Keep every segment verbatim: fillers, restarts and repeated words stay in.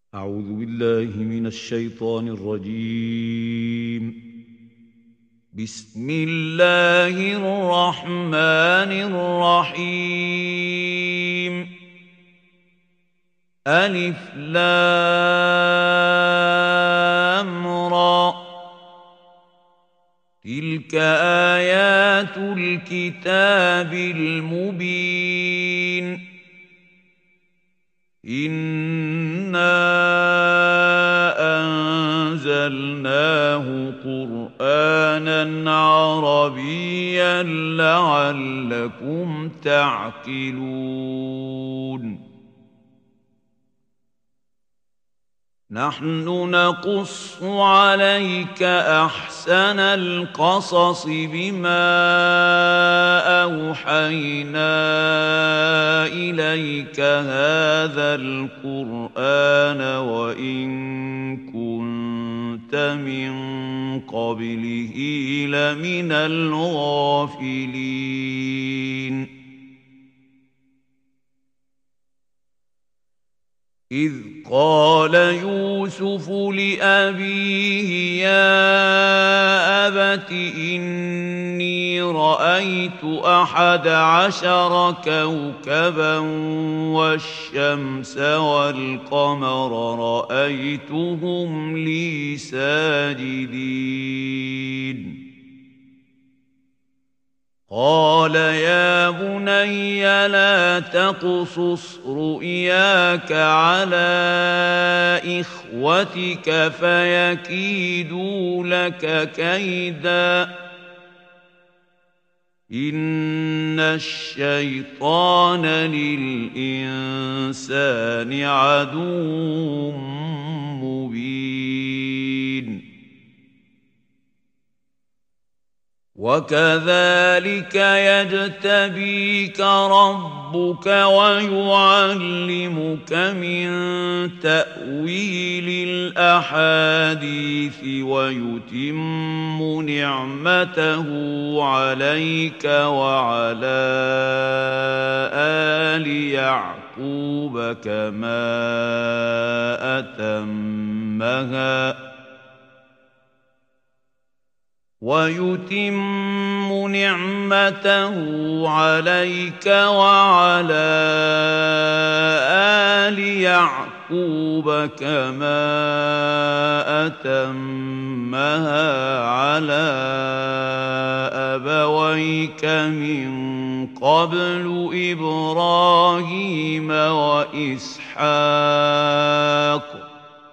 أعوذ بالله من الشيطان الرجيم. بسم الله الرحمن الرحيم. ألف لام را، تلك آيات الكتاب المبين. إنا أنزلناه قرآنا عربيا لعلكم تعقلون. نحن نقص عليك أحسن القصص بما أوحينا إليك هذا القرآن وإن كنت من قبله لمن الغافلين. إذ قال يوسف لأبيه يا أبت إني رأيت أحد عشر كوكبا والشمس والقمر رأيتهم لي ساجدين. قال يا بني لا تقصص رؤياك على إخوتك فيكيدوا لك كيدا إن الشيطان للإنسان عدو مبين. وكذلك يجتبيك ربك ويعلمك من تأويل الأحاديث ويتم نعمته عليك وعلى آل يعقوب كما أتمها ويتم نعمته عليك وعلى آل يعقوب كما أتمها على أبويك من قبل إبراهيم وإسحاق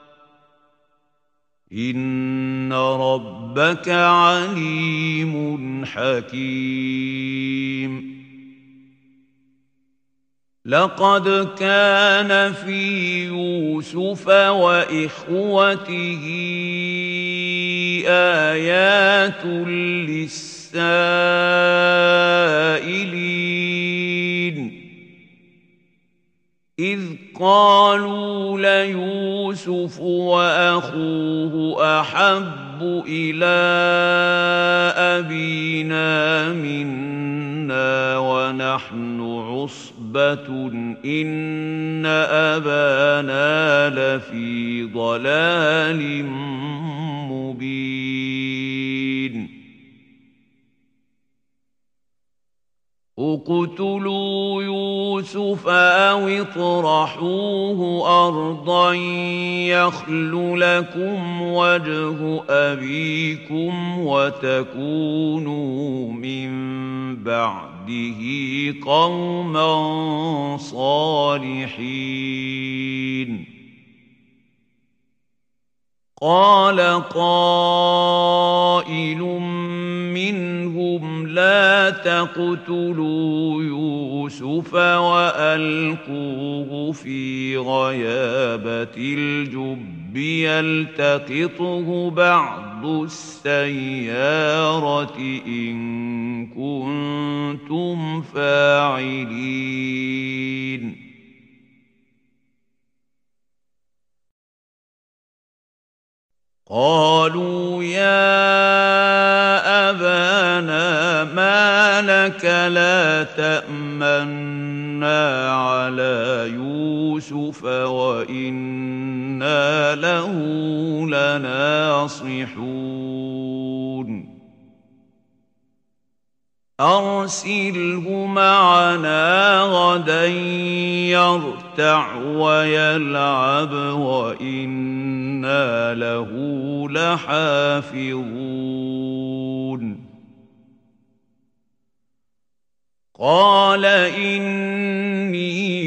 إن ربك عليم حكيم. لقد كان في يوسف وإخوته آيات للسائلين إذ قالوا ليوسف وأخوه أحب إلى أبينا منا ونحن عصبة إن أبانا لفي ضلال مبين. اقتلوا يوسف أو اطرحوه أرضا يخل لكم وجه أبيكم وتكونوا من بعده قوما صالحين. قال قائل منهم لا تقتلوا يوسف وألقوه في غيابة الجب يلتقطه بعض السيارة إن كنتم فاعلين. قالوا يا أبانا ما لك لا تأمنا على يوسف وإنا له لناصحون أرسله معنا غدا يرتع ويلعب وإنا له لحافظون قال إني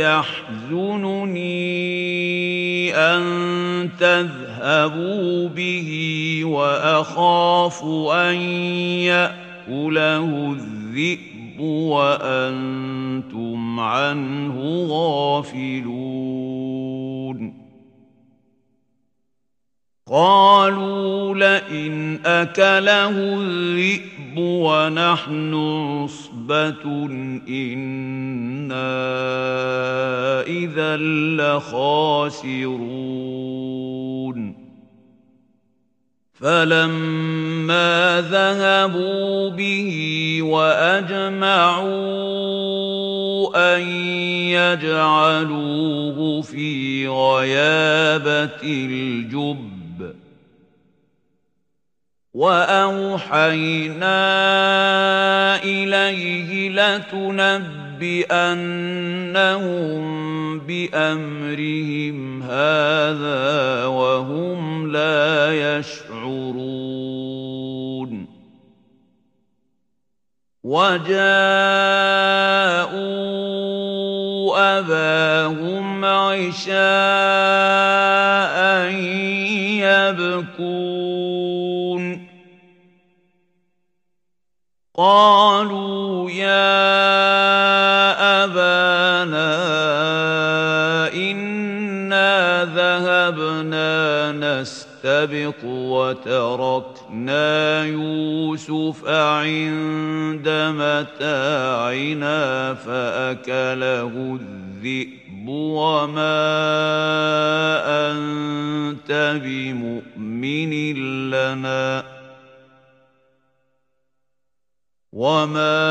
ليحزنني أن تذهبوا به وأخاف أن يأتوا له الذئب وأنتم عنه غافلون قالوا لئن أكله الذئب ونحن عصبة إنا إذا لخاسرون فلما ذهبوا به وأجمعوا أن يجعلوه في غيابة الجب وأوحينا إليه لتنبئنهم بأمرهم هذا وهم لا يشعرون وجاءوا أباهم عشاء يبكون قالوا يا أبانا إنا ذهبنا نستبق وتركنا يوسف عند متاعنا فأكله الذئب وما أنت بمؤمن لنا وما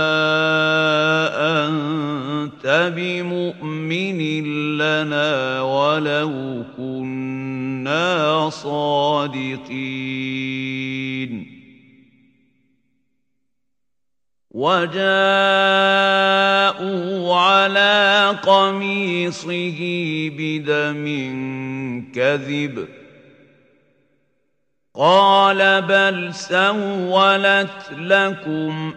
أنت بمؤمن لنا ولو كنا صادقين وجاءوا على قميصه بدم كذب قال بل سولت لكم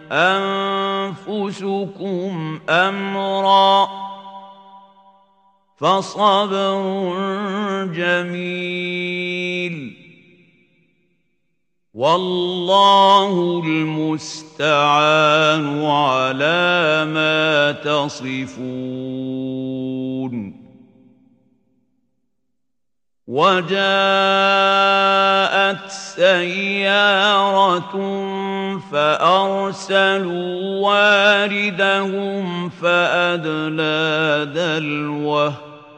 أنفسكم أمرا فصبر جميل والله المستعان على ما تصفون وجاءت سيارة فأرسلوا واردهم فأدلى دلوه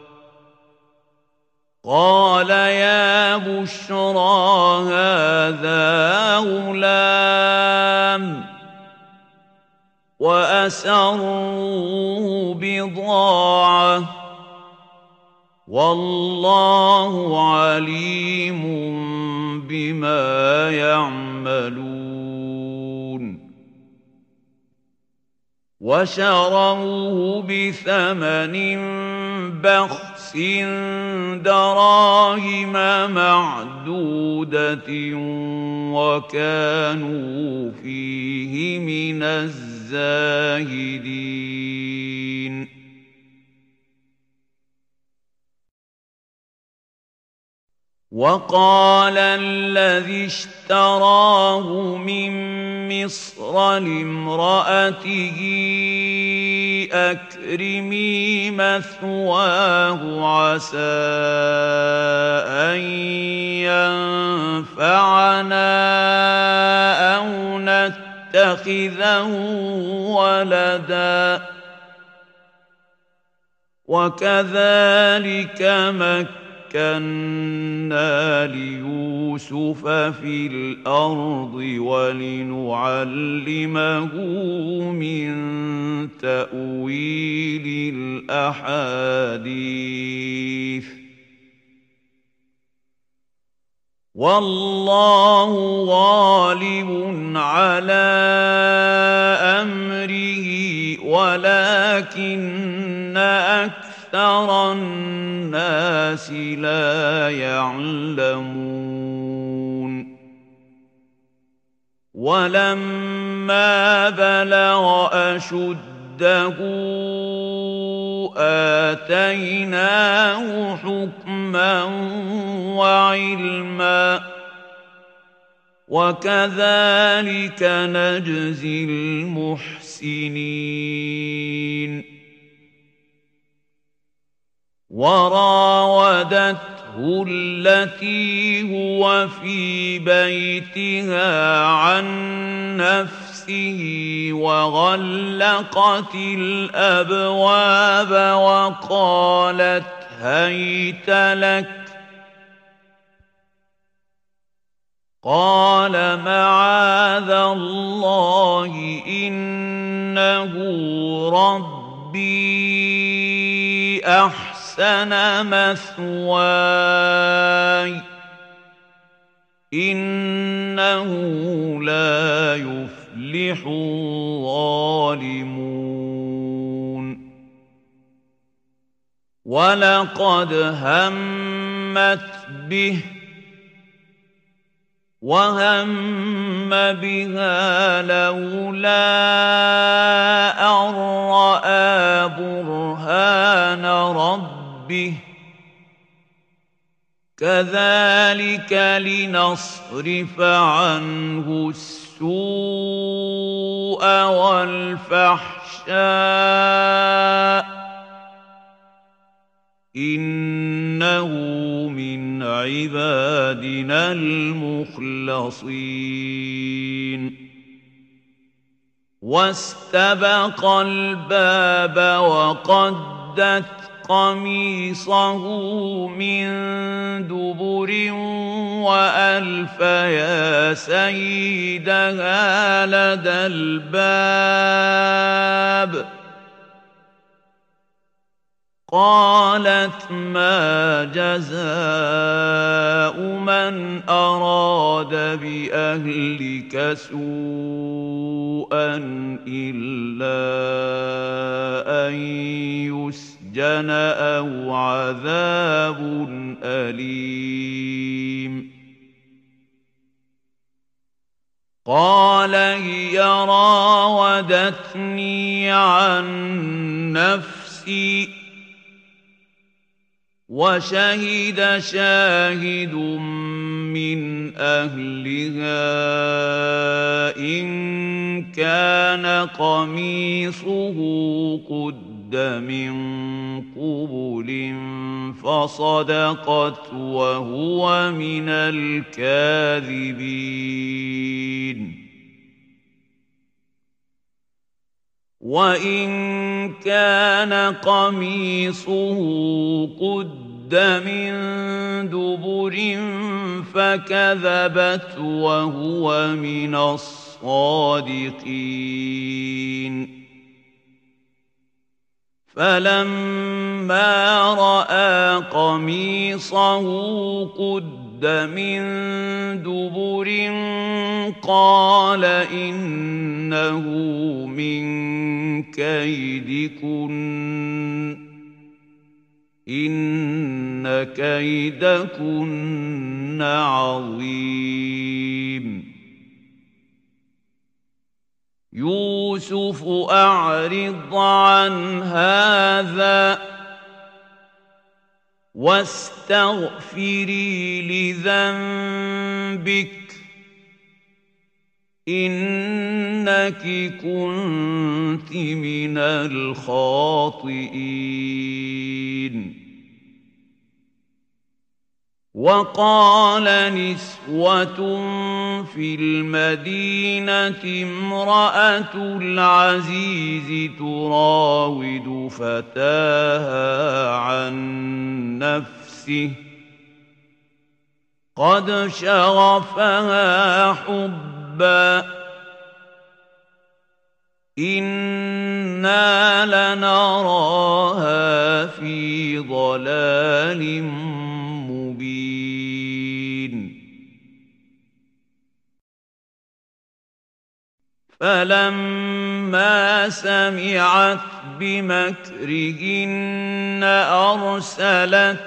قال يا بشرى هذا غلام وأسروه بضاعة والله عليم بما يعملون وشروه بثمن بخس دراهم معدودة وكانوا فيه من الزاهدين وقال الذي اشتراه من مصر لامرأته أكرمي مثواه عسى أن ينفعنا أو نتخذه ولدا وكذلك مكنا مكنا ليوسف في الأرض ولنعلمه من تأويل الأحاديث والله غالب على أمره ولكن أكثر الناس لا يعلمون ولما بلغ أشده آتيناه حكما وعلما وكذلك نجزي المحسنين وراودته التي هو في بيتها عن نفسه وغلقت الأبواب وقالت هيت لك قال معاذ الله إنه ربي أحسن مثواي إنه لا يفلح الظالمون ولقد همت به وهم بها لولا أن رأى برهان ربه كذلك لنصرف عنه السوء والفحشاء إنه من عبادنا المخلصين واستبق الباب وقدت قميصه من دبر وألف يا سيدها لدى الباب قالت ما جزاء من أراد بأهلك سوءا إلا أن يسجن أو عذاب أليم قال هي راودتني عن نفسي وشهد شاهد من أهلها إن كان قميصه قد من قبل فصدقت وهو من الكاذبين وإن كان قميصه قد من دبر فكذبت وهو من الصادقين فلما رأى قميصه قد من دبر قال إنه من كيدكن إن كيدكن عظيم يوسف أعرض عن هذا واستغفري لذنبك إنك كنت من الخاطئين وقال نسوة في المدينة امرأة العزيز تراود فتاها عن نفسه قد شغفها حبا إنا لنراها في ضلال مبين فلما سمعت بمكرهن أرسلت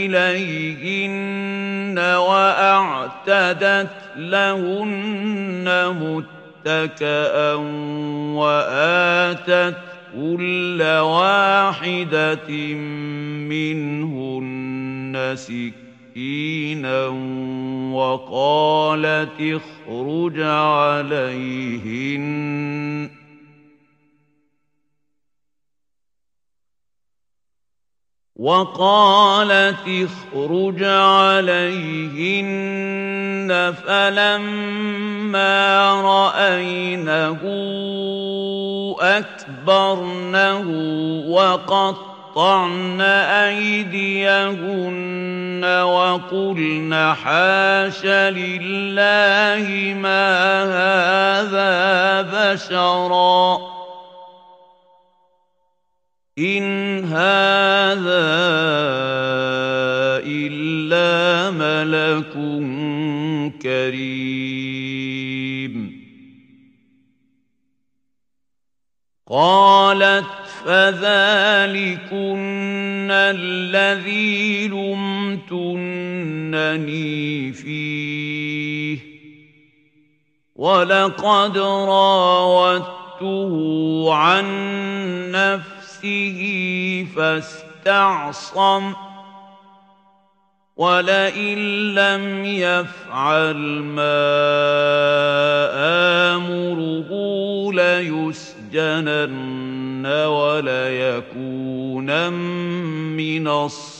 إليهن وأعتدت لهن متكئا وآتت كل واحدة منهن سكينا وقالت اخرج عليهن وقالت اخرج عليهن فلما رأينه أكبرنه وقطعن أيديهن وقلن حاش لله ما هذا بشرا إن هذا إلا ملك كريم قالت فذلكن الذي لمتنني فيه ولقد راودته عن نفسه فاستعصم ولئن لم يفعل ما آمره ليسجنن وليكونن من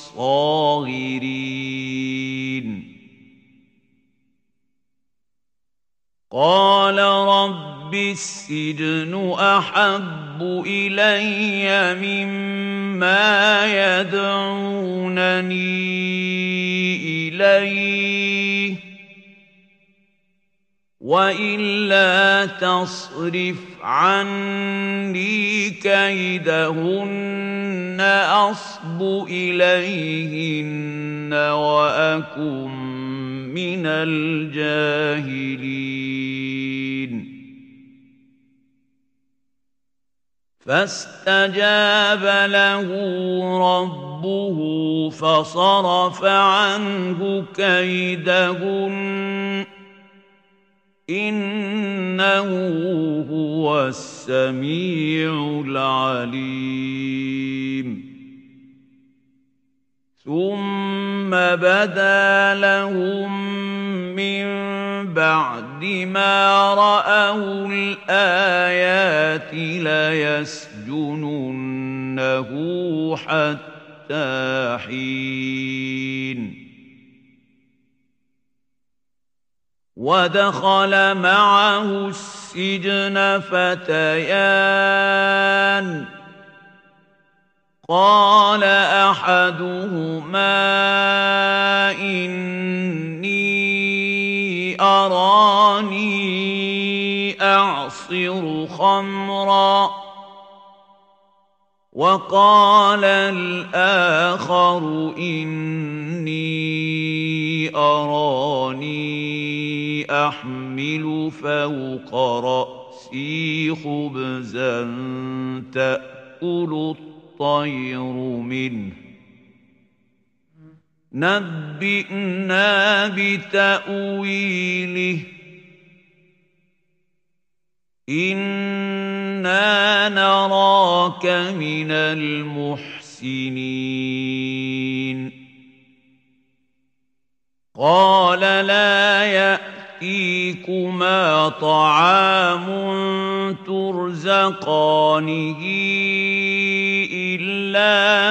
الصاغرين قال رب السجن أحب إلي مما يدعونني إليه وإلا تصرف عني كيدهن أصب إليهن وأكن من الجاهلين فاستجاب له ربه فصرف عنه كيدهن إنه هو السميع العليم ثم بدا لهم من بعد ما رأوا الآيات ليسجننه حتى حين ودخل معه السجن فتيان قال أحدهما إني أراني أعصر خمرا وقال الآخر إني أراني أحمل فوق رأسي خبزا تأكل الطير منه نبئنا بتأويله إنا نراك من المحسنين قال لا يأتيكما طعام ترزقانه إلا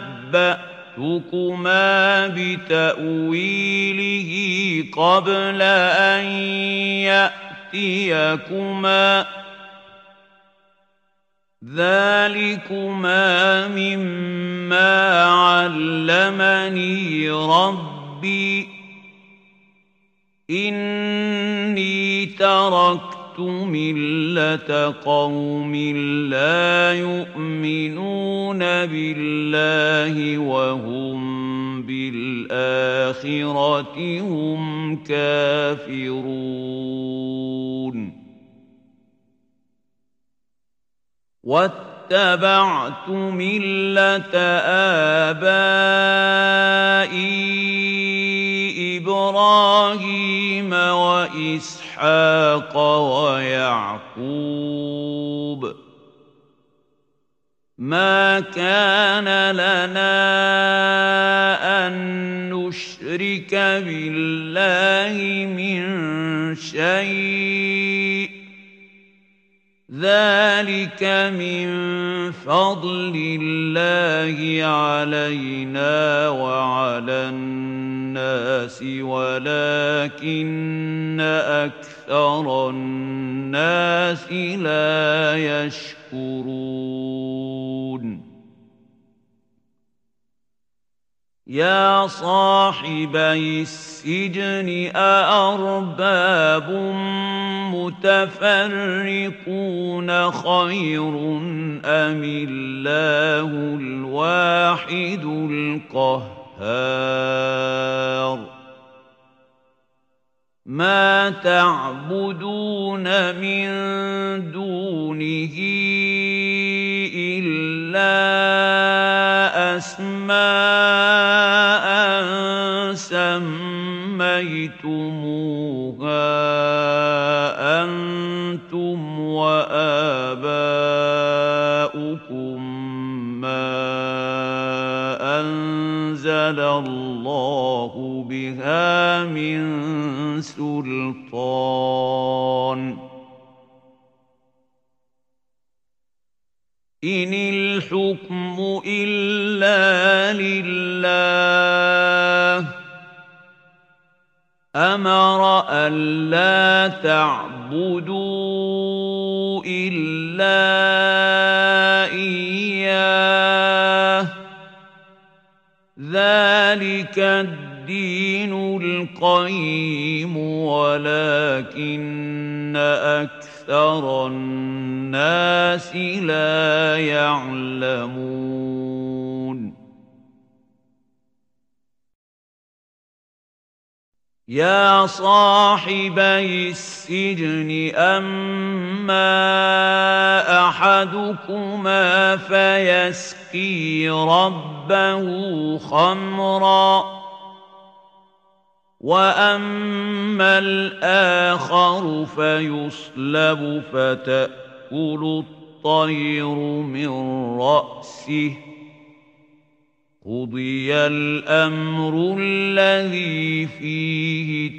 نبأتكما بتأويله قبل أن يأتيكما ذلكما مما علمني ربي إني تركت ملة قوم لا يؤمنون بالله وهم بالآخرة هم كافرون واتبعت ملة آبائي إبراهيم وإسحاق ويعقوب ما كان لنا أن نشرك بالله من شيء ذلك من فضل الله علينا وعلى الناس ولكن أكثر الناس لا يشكرون يا صاحبي السجن أأرباب متفرقون خير أم الله الواحد القهار ما تعبدون من دونه إلا أسماء سميتموها أنتم وآباؤكم ما أنزل الله بها من سلطان إن الحكم إلا لله أمر ألا تعبدوا إلا إياه ذلك الدين القيم ولكن أكثر الناس لا يعلمون يا صاحبي السجن أما أحدكما فيسقي ربه خمرا وأما الآخر فيصلب فتأكل الطير من رأسه قضي الأمر الذي فيه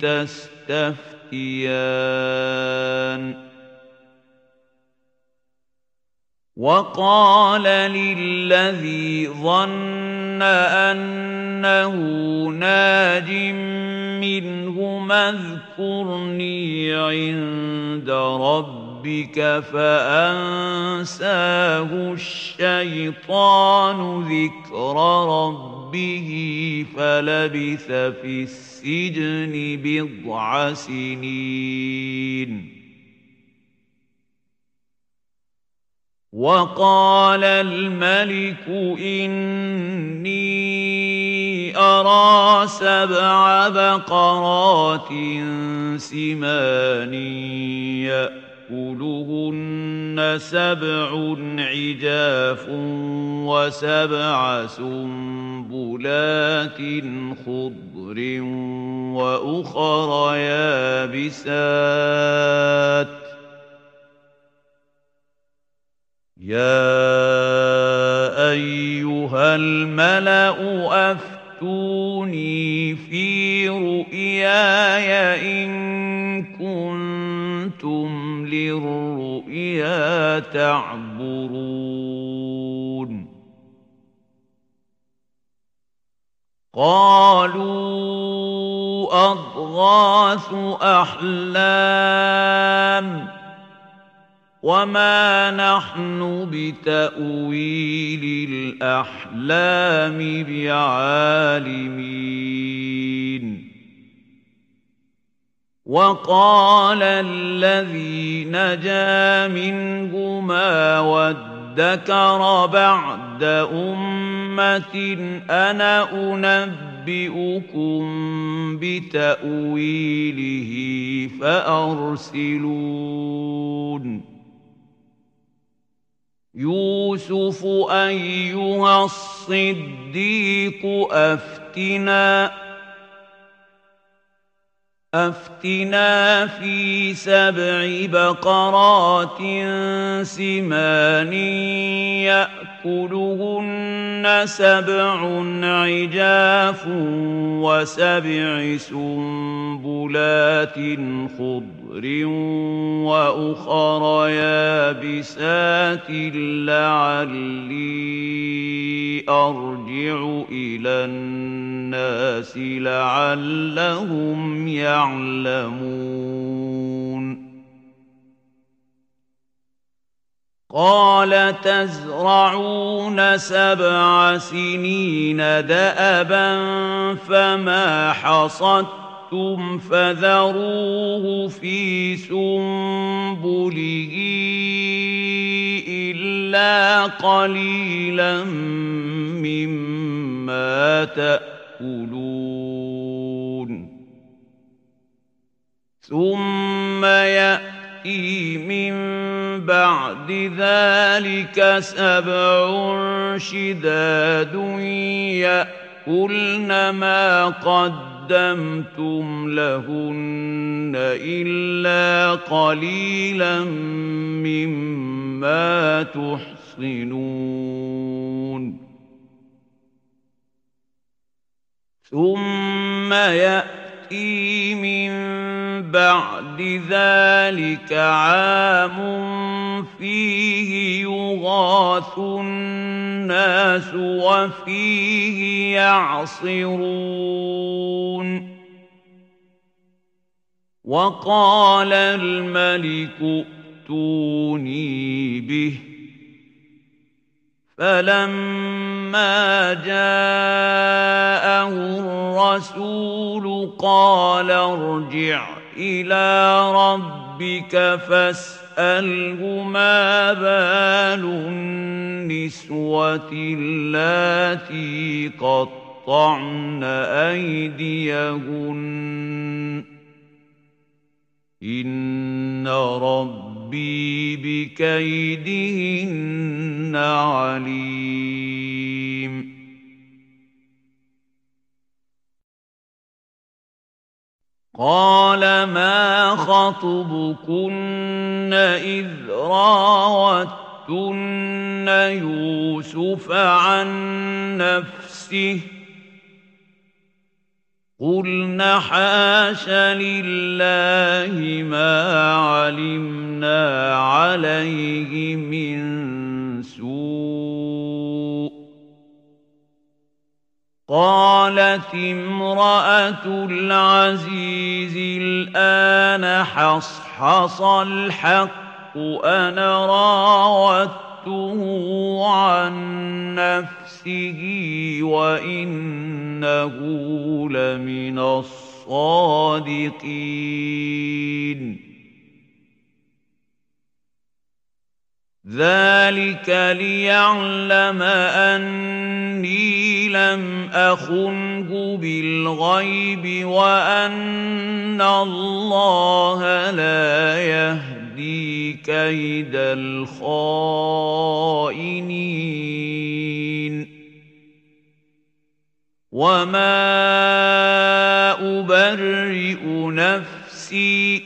تستفتيان وقال للذي ظن أنه ناج منهما اذكرني عند ربك فأنساه الشيطان ذكر ربه فلبث في السجن بضع سنين وقال الملك إني أرى سبع بقرات سمان يأكلهن سبع عجاف وسبع سنبلات خضر وأخر يابسات يا أيها الملأ أفتوني في رؤياي إن كنتم للرؤيا تعبرون قالوا أضغاث أحلام وما نحن بتأويل الأحلام بعالمين وقال الذي نجا منهما وادكر بعد أمة أنا أنبئكم بتأويله فأرسلون يوسف أيها الصديق أفتنا أفتنا في سبع بقرات سمان يأكلهن سبع عجاف وسبع سنبلات خضر وأخر يابسات لعلي أرجع إلى الناس لعلهم يعلمون قال تزرعون سبع سنين دأبا فما حصدتم فذروه في سنبله إلا قليلا مما تأكلون ثم يأتي من بعد ذلك سبع شداد يأكلن ما قدمتم لهن إلا قليلا مما تحصنون ثم يأتي من بعد ذلك عام فيه يغاث الناس وفيه يعصرون وقال الملك ائتوني به فلما جاءه الرسول قال ارجع إلى ربك فاسأله ما بال النسوة اللاتي قطعن أيديهن إن ربي بكيدهن عليم قال ما خطبكن إذ راوتن يوسف عن نفسه قلنا حاش لله ما علمنا عليه من سوء قالت امرأة العزيز الآن حصحص الحق أنا راودته عن نفسه وإنه لمن الصادقين ذلك ليعلم أني لم أخنه بالغيب وأن الله لا يهدي كيد الخائنين وما أبرئ نفسي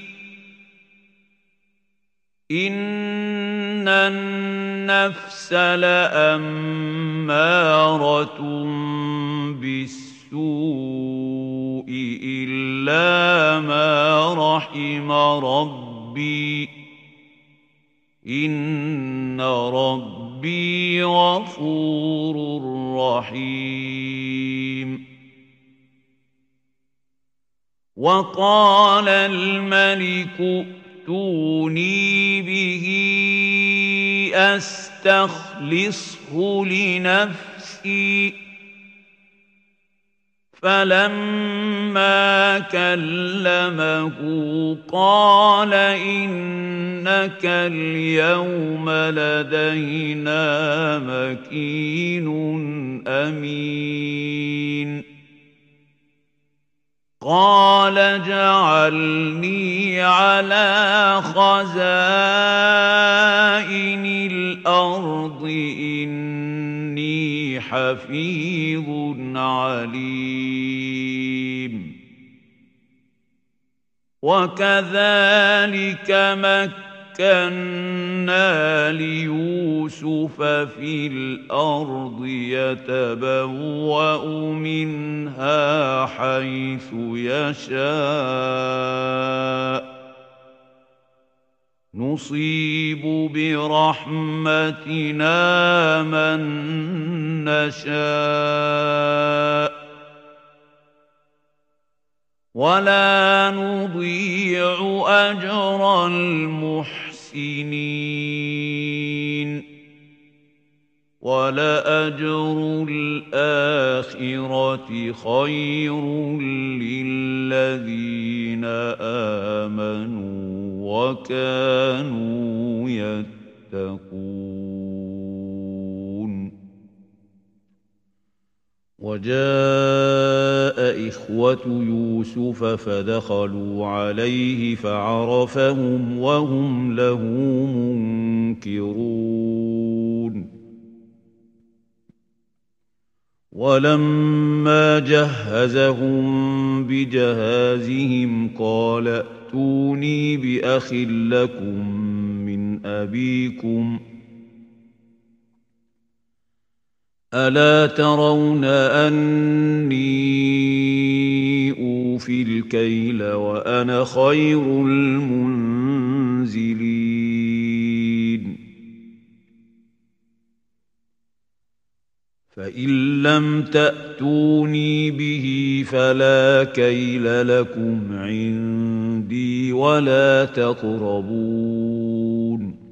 إن النفس لأمارة بالسوء إلا ما رحم ربي إن ربي غفور رحيم وقال الملك ائتوني به أستخلصه لنفسي فلما كلمه قال إنك اليوم لدينا مكين أمين قال اجعلني على خزائن الأرض إني حفيظ عليم وكذلك مكنا ليوسف في الأرض يتبوأ منها حيث يشاء نصيب برحمتنا من نشاء ولا نضيع أجر المحسنين ولأجر الآخرة خير للذين آمنوا وكانوا يتقون وجاء إخوة يوسف فدخلوا عليه فعرفهم وهم له منكرون ولما جهزهم بجهازهم قال ائتوني بأخ لكم من أبيكم ألا ترون أني أوفي الكيل وأنا خير المنزلين فإن لم تأتوني به فلا كيل لكم عندي ولا تقربون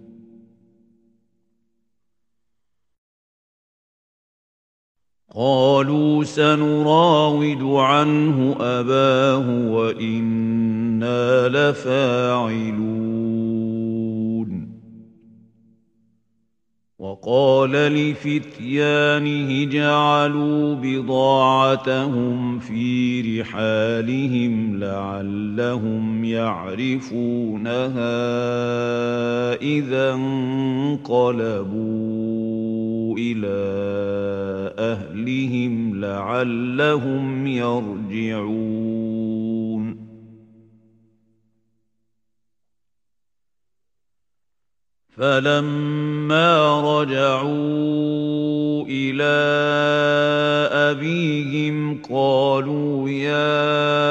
قالوا سنراود عنه أباه وإنا لفاعلون وقال لفتيانه جعلوا بضاعتهم في رحالهم لعلهم يعرفونها إذا انقلبوا إلى أهلهم لعلهم يرجعون فلما رجعوا إلى أبيهم قالوا يا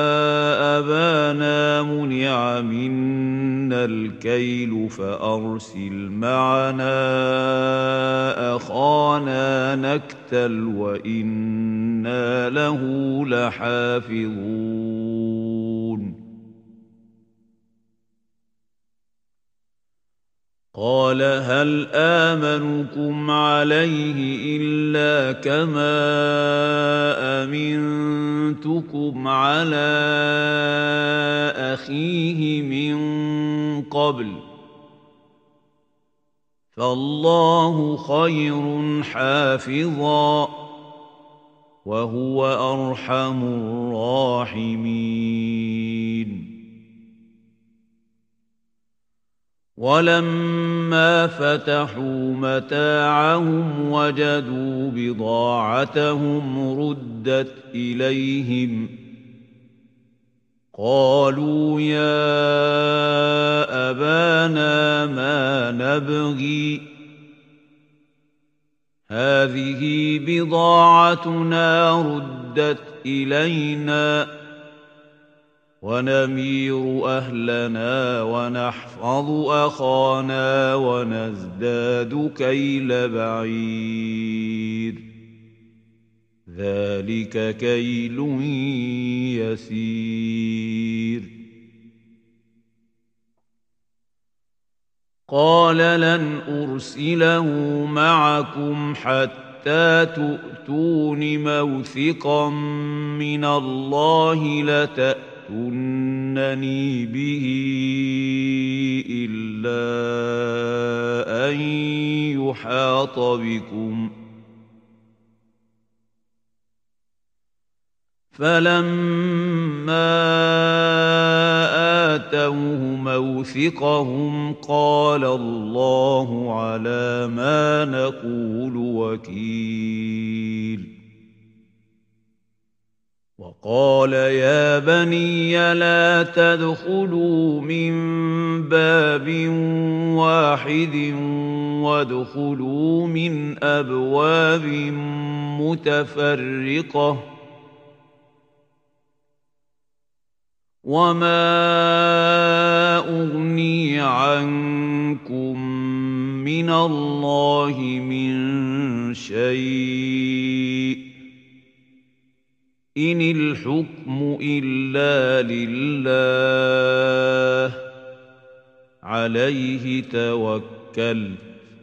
أبانا منع منا الكيل فأرسل معنا أخانا نكتل وإنا له لحافظون قال هل آمنكم عليه إلا كما أمنتكم على أخيه من قبل فالله خير حافظا وهو أرحم الراحمين ولما فتحوا متاعهم وجدوا بضاعتهم ردت إليهم قالوا يا أبانا ما نبغي هذه بضاعتنا ردت إلينا ونمير أهلنا ونحفظ أخانا ونزداد كيل بعير ذلك كيل يسير قال لن أرسله معكم حتى حتى تؤتون موثقا من الله لتأتونني به إلا أن يحاط بكم فلما آتوه موثقهم قال الله على ما نقول وكيل وقال يا بني لا تدخلوا من باب واحد وادخلوا من أبواب متفرقة وما أغني عنكم من الله من شيء إن الحكم إلا لله عليه توكلت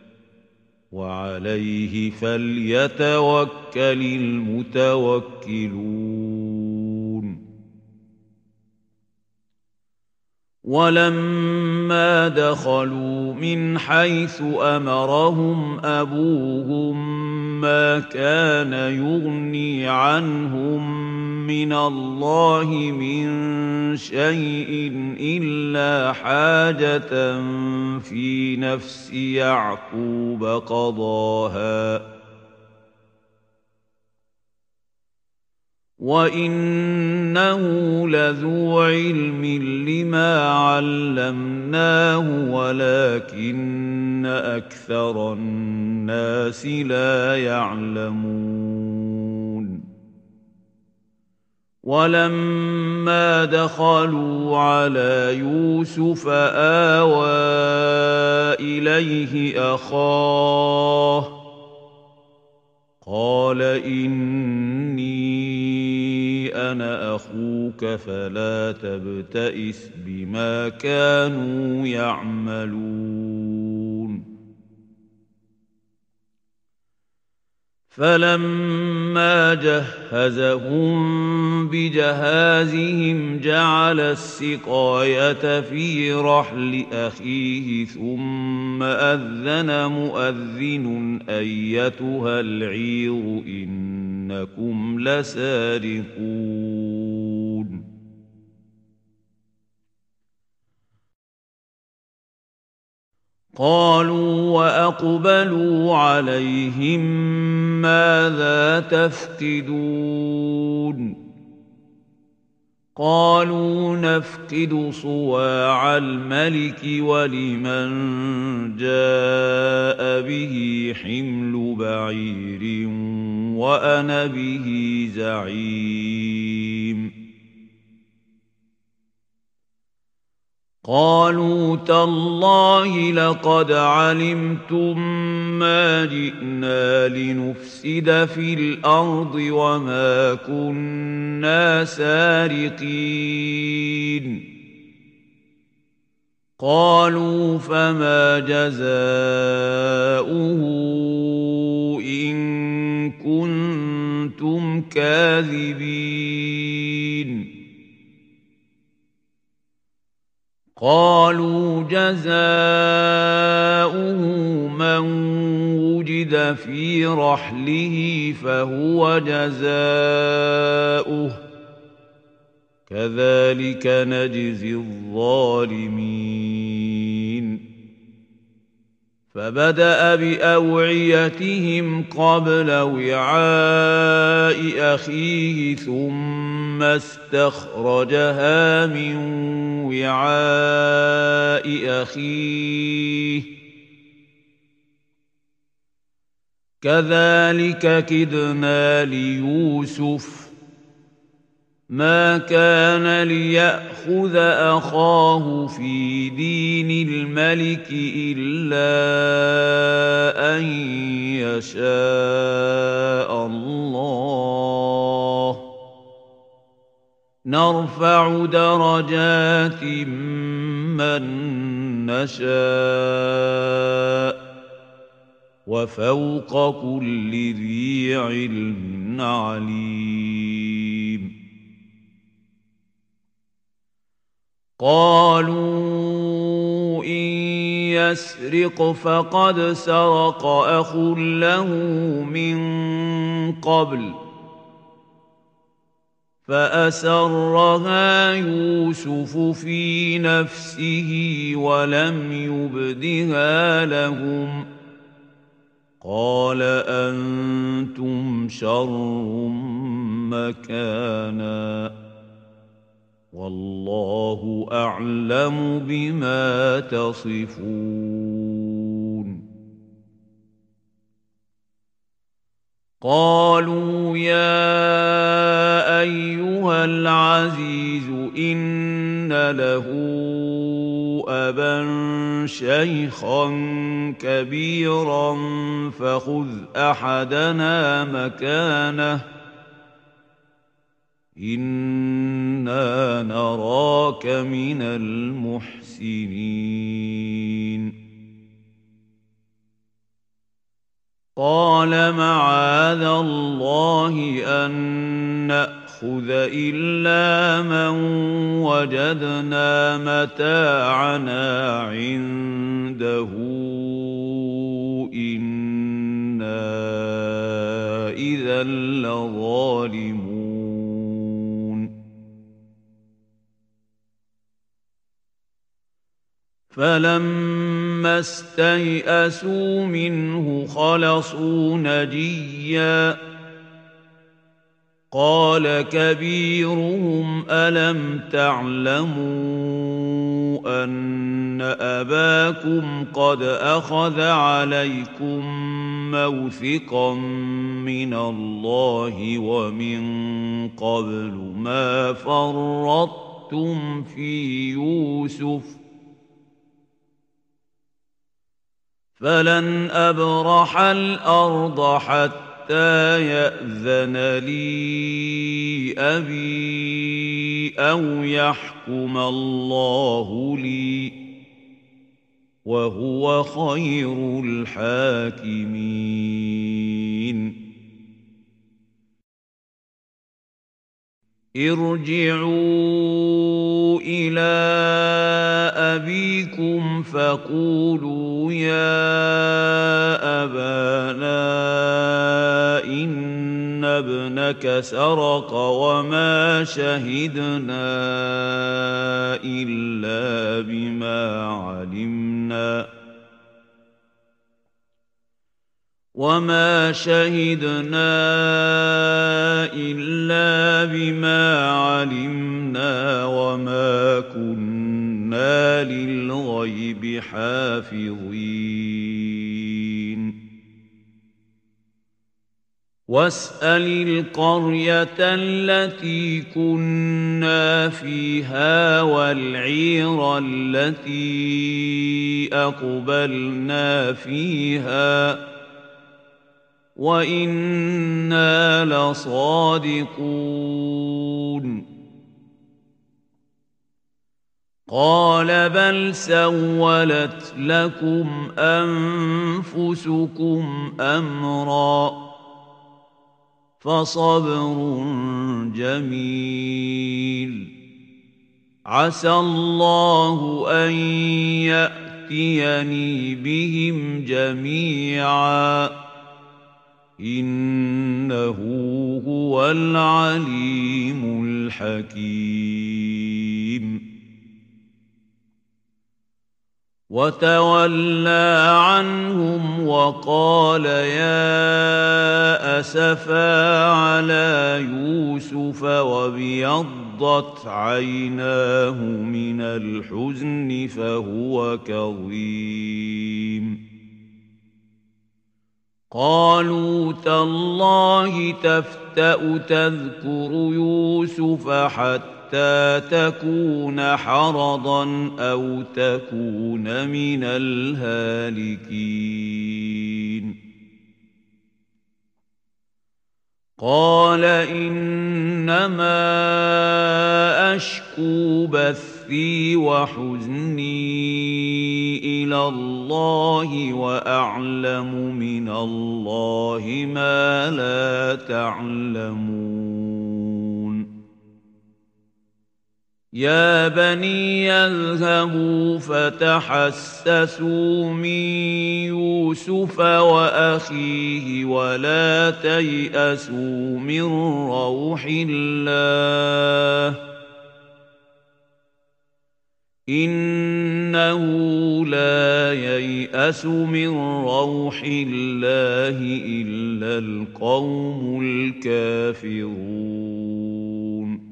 وعليه فليتوكل المتوكلون ولما دخلوا من حيث أمرهم أبوهم ما كان يغني عنهم من الله من شيء إلا حاجة في نفس يعقوب قضاها وإنه لذو علم لما علمناه ولكن أكثر الناس لا يعلمون ولما دخلوا على يوسف آوى إليه أخاه قال إني أنا أخوك فلا تبتئس بما كانوا يعملون فلما جهزهم بجهازهم جعل السقاية في رحل أخيه ثم أذن مؤذن أيتها العير إنكم لسارقون قالوا وأقبلوا عليهم ماذا تفقدون قالوا نفقد صواع الملك ولمن جاء به حمل بعير وأنا به زعيم قالوا تالله لقد علمتم ما جئنا لنفسد في الأرض وما كنا سارقين قالوا فما جزاؤه إن كنتم كاذبين قالوا جزاؤه من وجد في رحله فهو جزاؤه كذلك نجزي الظالمين فبدأ بأوعيتهم قبل وعاء أخيه ثم استخرجها من وعاء أخيه كذلك كدنا ليوسف ما كان ليأخذ أخاه في دين الملك إلا أن يشاء الله نرفع درجات من نشاء وفوق كل ذي علم عليم. قالوا إن يسرق فقد سرق أخ له من قبل فأسرها يوسف في نفسه ولم يبدها لهم قال أنتم شر مكانا والله أعلم بما تصفون. قالوا يا أيها العزيز إن له أبا شيخا كبيرا فخذ أحدنا مكانه إنا نراك من المحسنين. قال معاذ الله أن نأخذ إلا من وجدنا متاعنا عنده إنا إذا لظالمون. فلما استيئسوا منه خلصوا نجيا قال كبيرهم ألم تعلموا أن أباكم قد أخذ عليكم موثقا من الله ومن قبل ما فرطتم في يوسف فلن أبرح الأرض حتى يأذن لي أبي أو يحكم الله لي وهو خير الحاكمين. ارجعوا إلى أبيكم فقولوا يا أبانا إن ابنك سرق وما شهدنا إلا بما علمنا وما شهدنا إلا بما علمنا وما كنا للغيب حافظين. واسأل القرية التي كنا فيها والعير التي أقبلنا فيها وإنا لصادقون. قال بل سولت لكم أنفسكم أمرا فصبر جميل عسى الله أن يأتيني بهم جميعا إنه هو العليم الحكيم. وتولى عنهم وقال يا أسفا على يوسف وابيضت عيناه من الحزن فهو كظيم. قالوا تالله تفتأ تذكر يوسف حتى تكون حرضا أو تكون من الهالكين. قال إنما أشكو بثي وحزني إلى الله وأعلم من الله ما لا تعلمون يا بني اذهبوا فتحسسوا من يوسف وأخيه ولا تيأسوا من روح الله إنه لا ييأس من روح الله إلا القوم الكافرون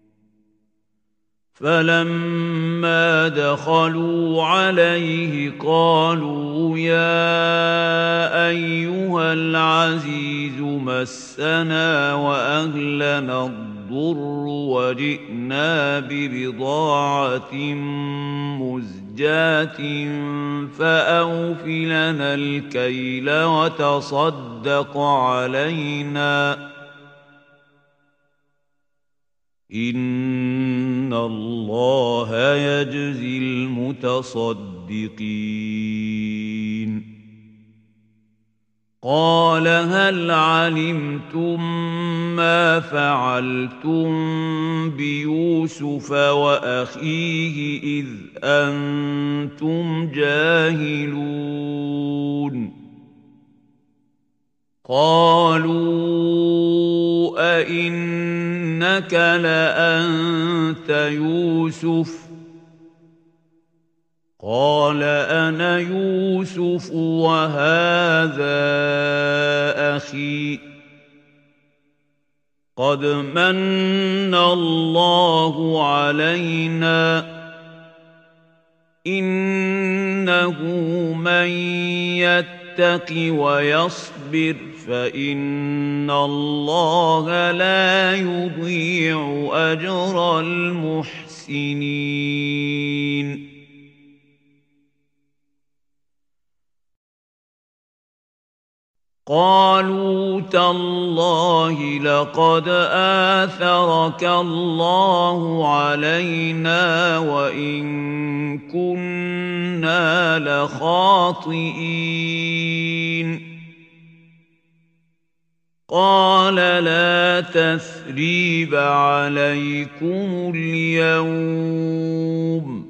فلما دخلوا عليه قالوا يا أيها العزيز مسنا وأهلنا الضر وجئنا ببضاعة مزجاة فأوف لنا الكيل وتصدق علينا إن الله يجزي المتصدقين قال هل علمتم ما فعلتم بيوسف وأخيه إذ أنتم جاهلون قالوا أئنك لأنت يوسف قال أنا يوسف وهذا أخي قد من الله علينا إنه من يتق ويصبر فإن الله لا يضيع أجر المحسنين قالوا تالله لقد آثرك الله علينا وإن كنا لخاطئين قال لا تثريب عليكم اليوم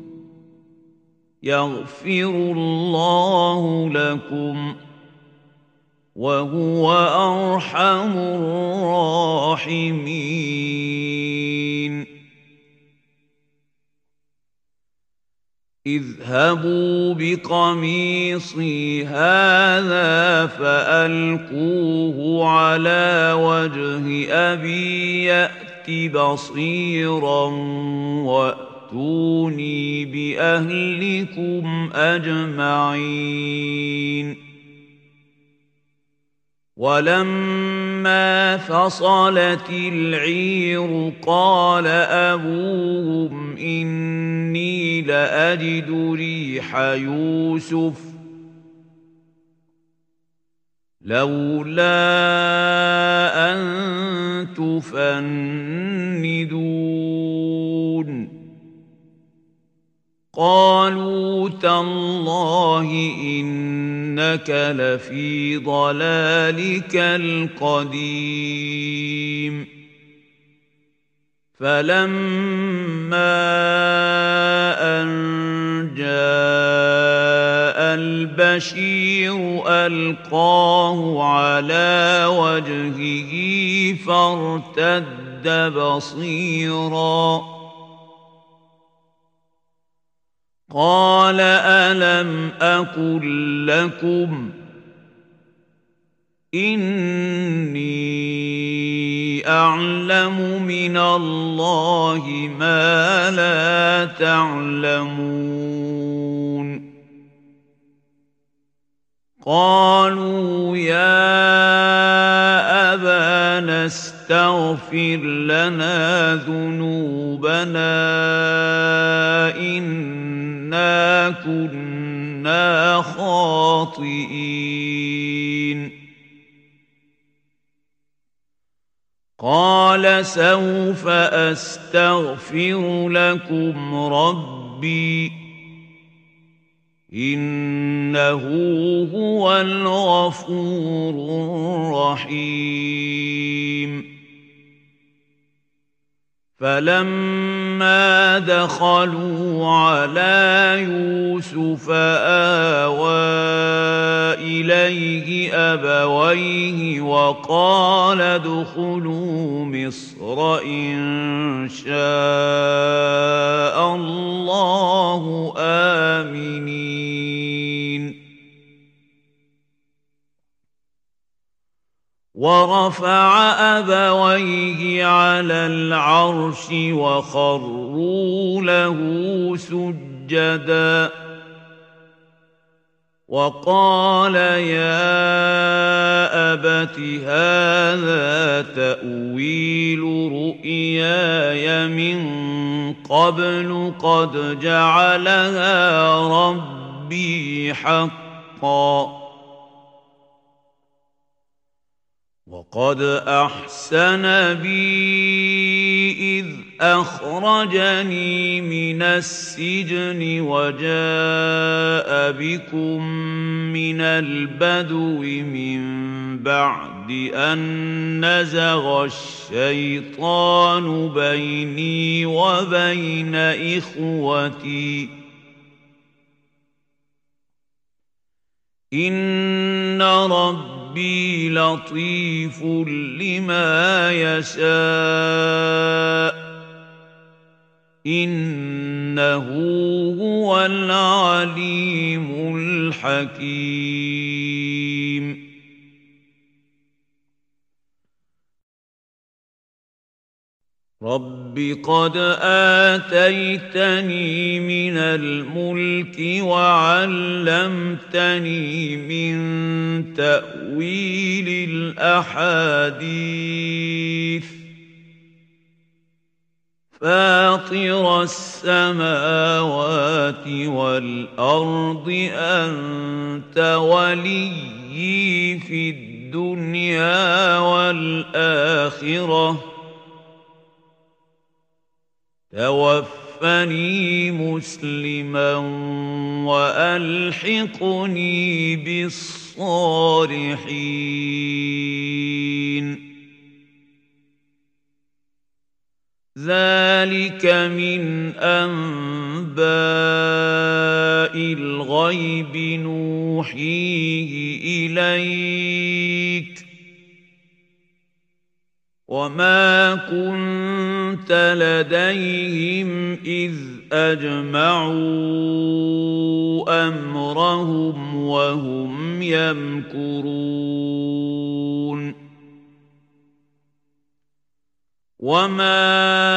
يغفر الله لكم وهو أرحم الراحمين اذهبوا بقميصي هذا فألقوه على وجه أبي يأت بصيرا وأتوني بأهلكم أجمعين ولما فصلت العير قال أبوهم إني لأجد ريح يوسف لولا أن تفندون قالوا تالله إنك لفي ضلالك القديم فلما أن جاء البشير ألقاه على وجهه فارتد بصيراً قال ألم أقل لكم إني أعلم من الله ما لا تعلمون قالوا يا أبانا استغفر لنا ذنوبنا إنا كنا خاطئين قال سوف أستغفر لكم ربي إنه هو الغفور الرحيم فلما دخلوا على يوسف آوى إليه أبويه وقال ادخلوا مصر إن شاء الله آمنين ورفع أبويه على العرش وخروا له سجدا وقال يا أبت هذا تأويل رؤياي من قبل قد جعلها ربي حقا وقد أحسن بي إذ أخرجني من السجن وجاء بكم من البدو من بعد أن نزغ الشيطان بيني وبين إخوتي إن ربي ربي لطيف لما يشاء إنه هو العليم الحكيم رب قد آتيتني من الملك وعلمتني من تأويل الأحاديث فاطر السماوات والأرض أنت وليي في الدنيا والآخرة توفني مسلما وألحقني بالصالحين ذلك من أنباء الغيب نوحيه إليك وما كنت لديهم إذ أجمعوا أمرهم وهم يمكرون وما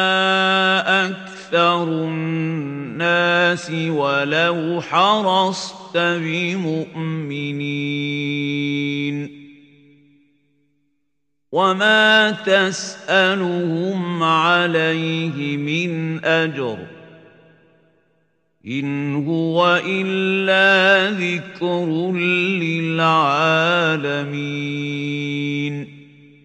أكثر الناس ولو حرصت بمؤمنين وما تسألهم عليه من أجر إن هو إلا ذكر للعالمين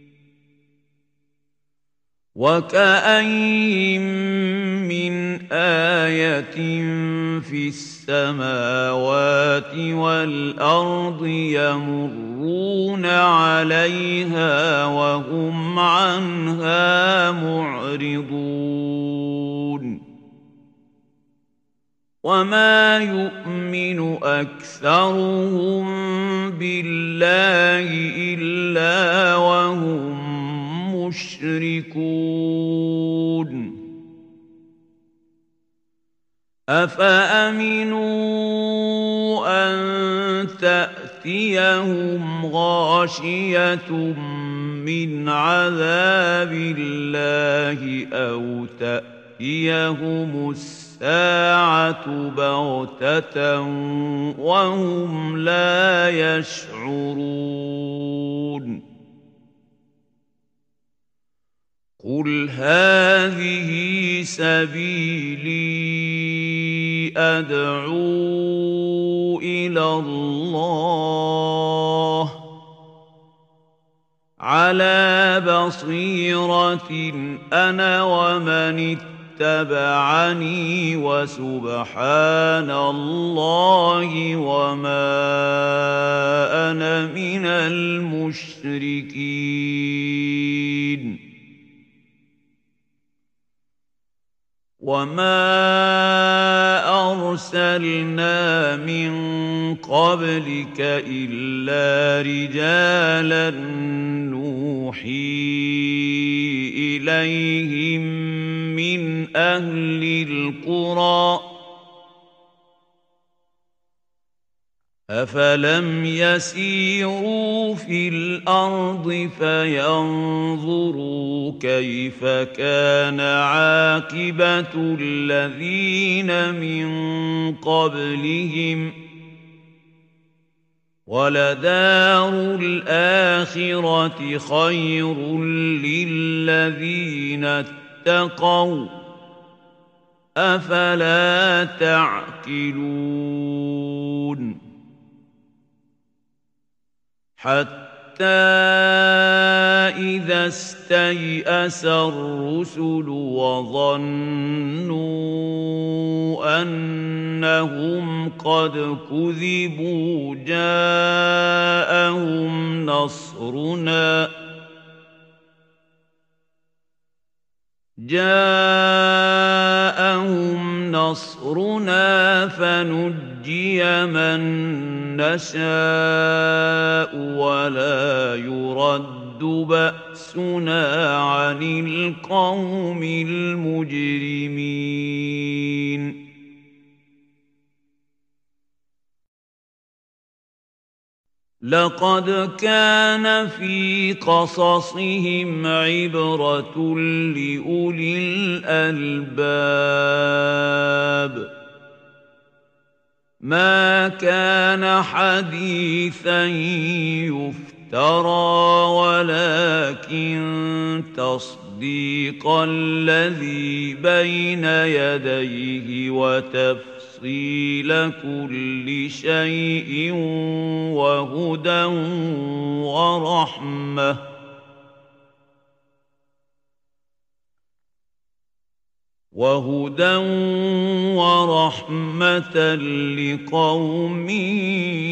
وكأين من آية في السماوات والأرض يمرون عليها وهم عنها معرضون وما يؤمن أكثرهم بالله إلا وهم مشركون أفأمنوا أن تأتيهم غاشية من عذاب الله أو تأتيهم الساعة بغتة وهم لا يشعرون قل هذه سبيلي أدعو إلى الله على بصيرة أنا ومن اتبعني وسبحان الله وما أنا من المشركين. وما أرسلنا من قبلك إلا رجالا نوحي إليهم من أهل القرى أفلم يسيروا في الأرض فينظروا كيف كان عاقبة الذين من قبلهم ولدار الآخرة خير للذين اتقوا أفلا تعقلون. حتى إذا استيأس الرسل وظنوا أنهم قد كذبوا جاءهم نصرنا جاءهم نصرنا فنجي من نشاء ولا يرد بأسنا عن القوم المجرمين. لقد كان في قصصهم عبرة لأولي الألباب ما كان حديثا يفترى ولكن تصديق الذي بين يديه وتفسير تفصيل كل شيء وهدى ورحمة وهدى ورحمة لقوم